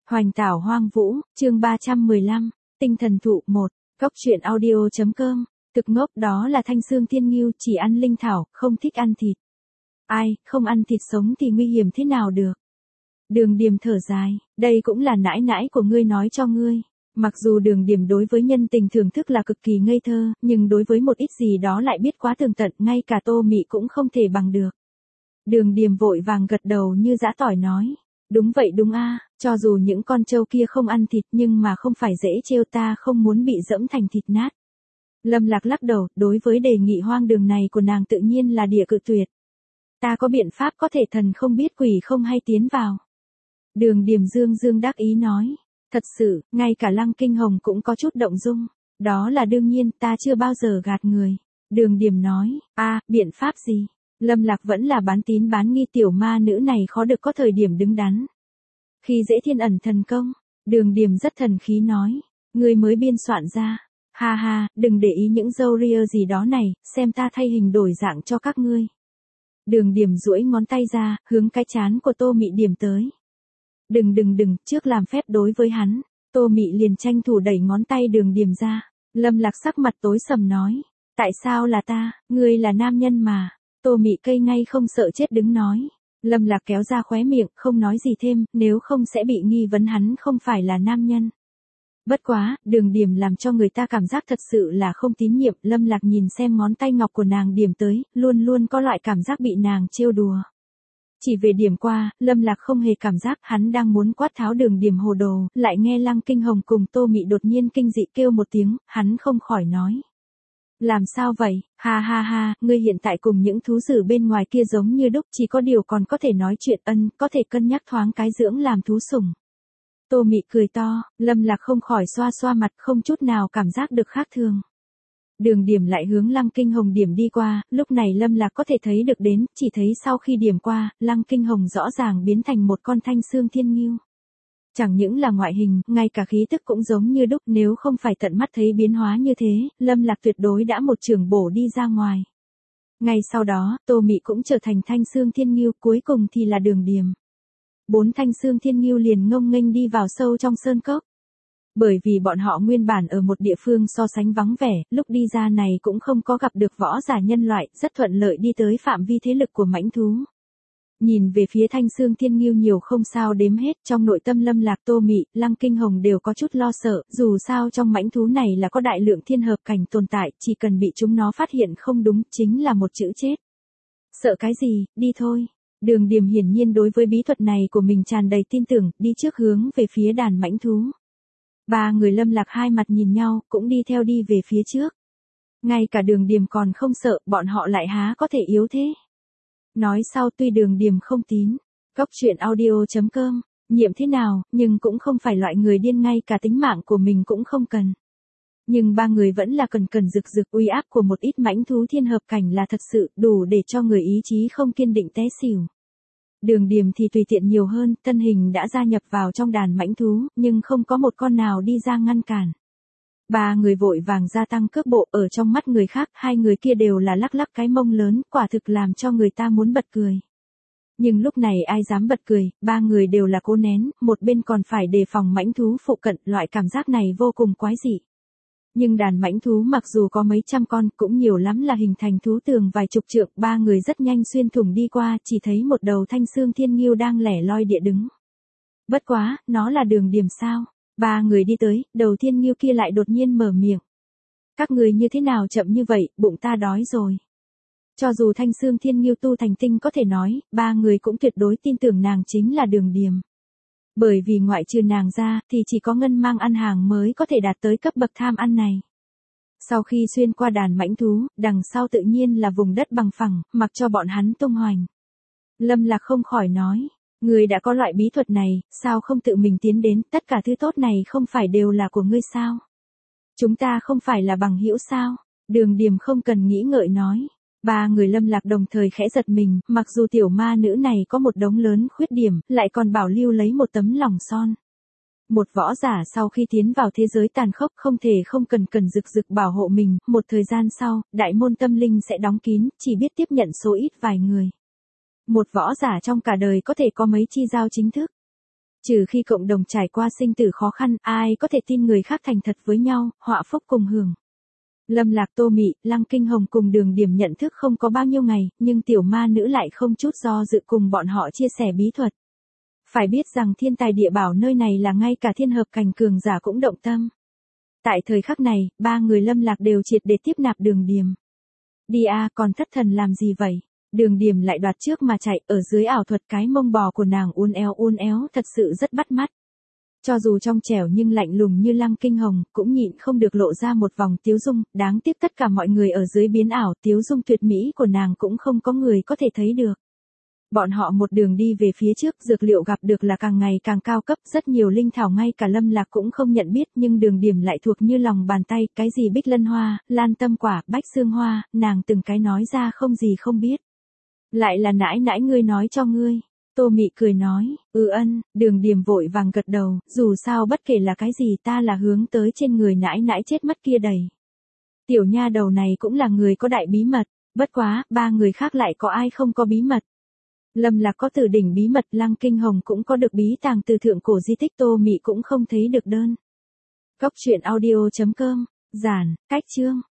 Hoành tảo hoang vũ, chương 315, tinh thần thụ 1, góc truyện audio.com, thực ngốc đó là Thanh Xương Thiên Ngưu chỉ ăn linh thảo, không thích ăn thịt. Ai, không ăn thịt sống thì nguy hiểm thế nào được. Đường Điềm thở dài, đây cũng là nãi nãi của ngươi nói cho ngươi. Mặc dù Đường Điềm đối với nhân tình thưởng thức là cực kỳ ngây thơ, nhưng đối với một ít gì đó lại biết quá tường tận, ngay cả Tô Mị cũng không thể bằng được. Đường Điềm vội vàng gật đầu như giã tỏi nói. Đúng vậy đúng a, cho dù những con trâu kia không ăn thịt nhưng mà không phải dễ trêu, ta không muốn bị dẫm thành thịt nát. Lâm Lạc lắc đầu, đối với đề nghị hoang đường này của nàng tự nhiên là địa cự tuyệt. Ta có biện pháp có thể thần không biết quỷ không hay tiến vào. Đường Điềm dương dương đắc ý nói. Thật sự, ngay cả Lăng Kinh Hồng cũng có chút động dung. Đó là đương nhiên, ta chưa bao giờ gạt người. Đường Điềm nói, biện pháp gì? Lâm Lạc vẫn là bán tín bán nghi, tiểu ma nữ này khó được có thời điểm đứng đắn. Khi dễ thiên ẩn thần công, Đường Điềm rất thần khí nói, ngươi mới biên soạn ra. Ha ha, đừng để ý những râu ria gì đó này, xem ta thay hình đổi dạng cho các ngươi. Đường Điềm duỗi ngón tay ra, hướng cái trán của Tô Mị điểm tới. Đừng, trước làm phép đối với hắn. Tô Mị liền tranh thủ đẩy ngón tay Đường Điềm ra. Lâm Lạc sắc mặt tối sầm nói, tại sao là ta, ngươi là nam nhân mà. Tô Mị cây ngay không sợ chết đứng nói. Lâm Lạc kéo ra khóe miệng, không nói gì thêm, nếu không sẽ bị nghi vấn hắn không phải là nam nhân. Bất quá, Đường Điềm làm cho người ta cảm giác thật sự là không tín nhiệm. Lâm Lạc nhìn xem ngón tay ngọc của nàng điểm tới, luôn luôn có loại cảm giác bị nàng trêu đùa. Chỉ về điểm qua, Lâm Lạc không hề cảm giác hắn đang muốn quát tháo Đường Điềm hồ đồ, lại nghe Lăng Kinh Hồng cùng Tô Mị đột nhiên kinh dị kêu một tiếng, hắn không khỏi nói. Làm sao vậy, ha, ngươi hiện tại cùng những thú dữ bên ngoài kia giống như đúc, chỉ có điều còn có thể nói chuyện, có thể cân nhắc thoáng cái dưỡng làm thú sủng. Tô Mị cười to, Lâm Lạc không khỏi xoa xoa mặt, không chút nào cảm giác được khác thường. Đường Điềm lại hướng Lăng Kinh Hồng điểm đi qua, lúc này Lâm Lạc có thể thấy được đến, chỉ thấy sau khi điểm qua, Lăng Kinh Hồng rõ ràng biến thành một con Thanh Xương Thiên Ngưu. Chẳng những là ngoại hình, ngay cả khí tức cũng giống như đúc, nếu không phải tận mắt thấy biến hóa như thế, Lâm Lạc tuyệt đối đã một chưởng bổ đi ra ngoài. Ngay sau đó, Tô Mị cũng trở thành Thanh Xương Thiên Ngưu, cuối cùng thì là Đường Điềm. 4 Thanh Xương Thiên Ngưu liền ngông nghênh đi vào sâu trong sơn cốc. Bởi vì bọn họ nguyên bản ở một địa phương so sánh vắng vẻ, lúc đi ra này cũng không có gặp được võ giả nhân loại, rất thuận lợi đi tới phạm vi thế lực của mãnh thú. Nhìn về phía Thanh Xương Thiên Ngưu nhiều không sao đếm hết, trong nội tâm Lâm Lạc, Tô Mị, Lăng Kinh Hồng đều có chút lo sợ, dù sao trong mãnh thú này là có đại lượng thiên hợp cảnh tồn tại, chỉ cần bị chúng nó phát hiện không đúng, chính là một chữ chết. Sợ cái gì, đi thôi. Đường Điềm hiển nhiên đối với bí thuật này của mình tràn đầy tin tưởng, đi trước hướng về phía đàn mãnh thú. Ba người Lâm Lạc hai mặt nhìn nhau, cũng đi theo đi về phía trước. Ngay cả Đường Điềm còn không sợ, bọn họ lại há có thể yếu thế. Nói sau, tuy Đường Điềm không tín, góc truyện audio.com, nhiệm thế nào, nhưng cũng không phải loại người điên, ngay cả tính mạng của mình cũng không cần. Nhưng ba người vẫn là cần rực uy áp của một ít mãnh thú thiên hợp cảnh là thật sự đủ để cho người ý chí không kiên định té xỉu. Đường Điềm thì tùy tiện nhiều hơn, thân hình đã gia nhập vào trong đàn mãnh thú, nhưng không có một con nào đi ra ngăn cản. Ba người vội vàng gia tăng cước bộ, ở trong mắt người khác, hai người kia đều là lắc cái mông lớn, quả thực làm cho người ta muốn bật cười. Nhưng lúc này ai dám bật cười, ba người đều là cố nén, một bên còn phải đề phòng mãnh thú phụ cận, loại cảm giác này vô cùng quái dị. Nhưng đàn mãnh thú mặc dù có mấy trăm con, cũng nhiều lắm là hình thành thú tường vài chục trượng, ba người rất nhanh xuyên thủng đi qua, chỉ thấy một đầu Thanh Xương Thiên Ngưu đang lẻ loi địa đứng. Bất quá, nó là Đường Điềm sao? Ba người đi tới, đầu Thiên Ngưu kia lại đột nhiên mở miệng. Các người như thế nào chậm như vậy, bụng ta đói rồi. Cho dù Thanh Xương Thiên Ngưu tu thành tinh có thể nói, ba người cũng tuyệt đối tin tưởng nàng chính là Đường Điềm. Bởi vì ngoại trừ nàng ra, thì chỉ có ngân mang ăn hàng mới có thể đạt tới cấp bậc tham ăn này. Sau khi xuyên qua đàn mãnh thú, đằng sau tự nhiên là vùng đất bằng phẳng, mặc cho bọn hắn tung hoành. Lâm Lạc không khỏi nói, người đã có loại bí thuật này, sao không tự mình tiến đến, tất cả thứ tốt này không phải đều là của ngươi sao? Chúng ta không phải là bằng hữu sao? Đường Điềm không cần nghĩ ngợi nói. Ba người Lâm Lạc đồng thời khẽ giật mình, mặc dù tiểu ma nữ này có một đống lớn khuyết điểm, lại còn bảo lưu lấy một tấm lòng son. Một võ giả sau khi tiến vào thế giới tàn khốc không thể không cần rực bảo hộ mình, một thời gian sau, đại môn tâm linh sẽ đóng kín, chỉ biết tiếp nhận số ít vài người. Một võ giả trong cả đời có thể có mấy chi giao chính thức. Trừ khi cộng đồng trải qua sinh tử khó khăn, ai có thể tin người khác thành thật với nhau, họa phúc cùng hưởng. Lâm Lạc, Tô Mị, Lăng Kinh Hồng cùng Đường Điểm nhận thức không có bao nhiêu ngày, nhưng tiểu ma nữ lại không chút do dự cùng bọn họ chia sẻ bí thuật. Phải biết rằng thiên tài địa bảo nơi này là ngay cả thiên hợp cảnh cường giả cũng động tâm. Tại thời khắc này, ba người Lâm Lạc đều triệt để tiếp nạp Đường Điểm. Đi a, còn thất thần làm gì vậy? Đường Điểm lại đoạt trước mà chạy, ở dưới ảo thuật cái mông bò của nàng uốn éo thật sự rất bắt mắt. Cho dù trong trẻo nhưng lạnh lùng như Lăng Kinh Hồng, cũng nhịn không được lộ ra một vòng tiếu dung, đáng tiếc tất cả mọi người ở dưới biến ảo, tiếu dung tuyệt mỹ của nàng cũng không có người có thể thấy được. Bọn họ một đường đi về phía trước, dược liệu gặp được là càng ngày càng cao cấp, rất nhiều linh thảo ngay cả Lâm Lạc cũng không nhận biết, nhưng Đường Điểm lại thuộc như lòng bàn tay, cái gì bích lân hoa, lan tâm quả, bách xương hoa, nàng từng cái nói ra không gì không biết. Lại là nãi nãi ngươi nói cho ngươi. Tô Mị cười nói, ân, Đường Điểm vội vàng gật đầu, dù sao bất kể là cái gì ta là hướng tới trên người nãi nãi chết mất kia đầy. Tiểu nha đầu này cũng là người có đại bí mật, bất quá, ba người khác lại có ai không có bí mật. Lâm Lạc có từ đỉnh bí mật, Lăng Kinh Hồng cũng có được bí tàng từ thượng cổ di tích, Tô Mị cũng không thấy được đơn. Cốc truyện audio.com, giản, cách chương.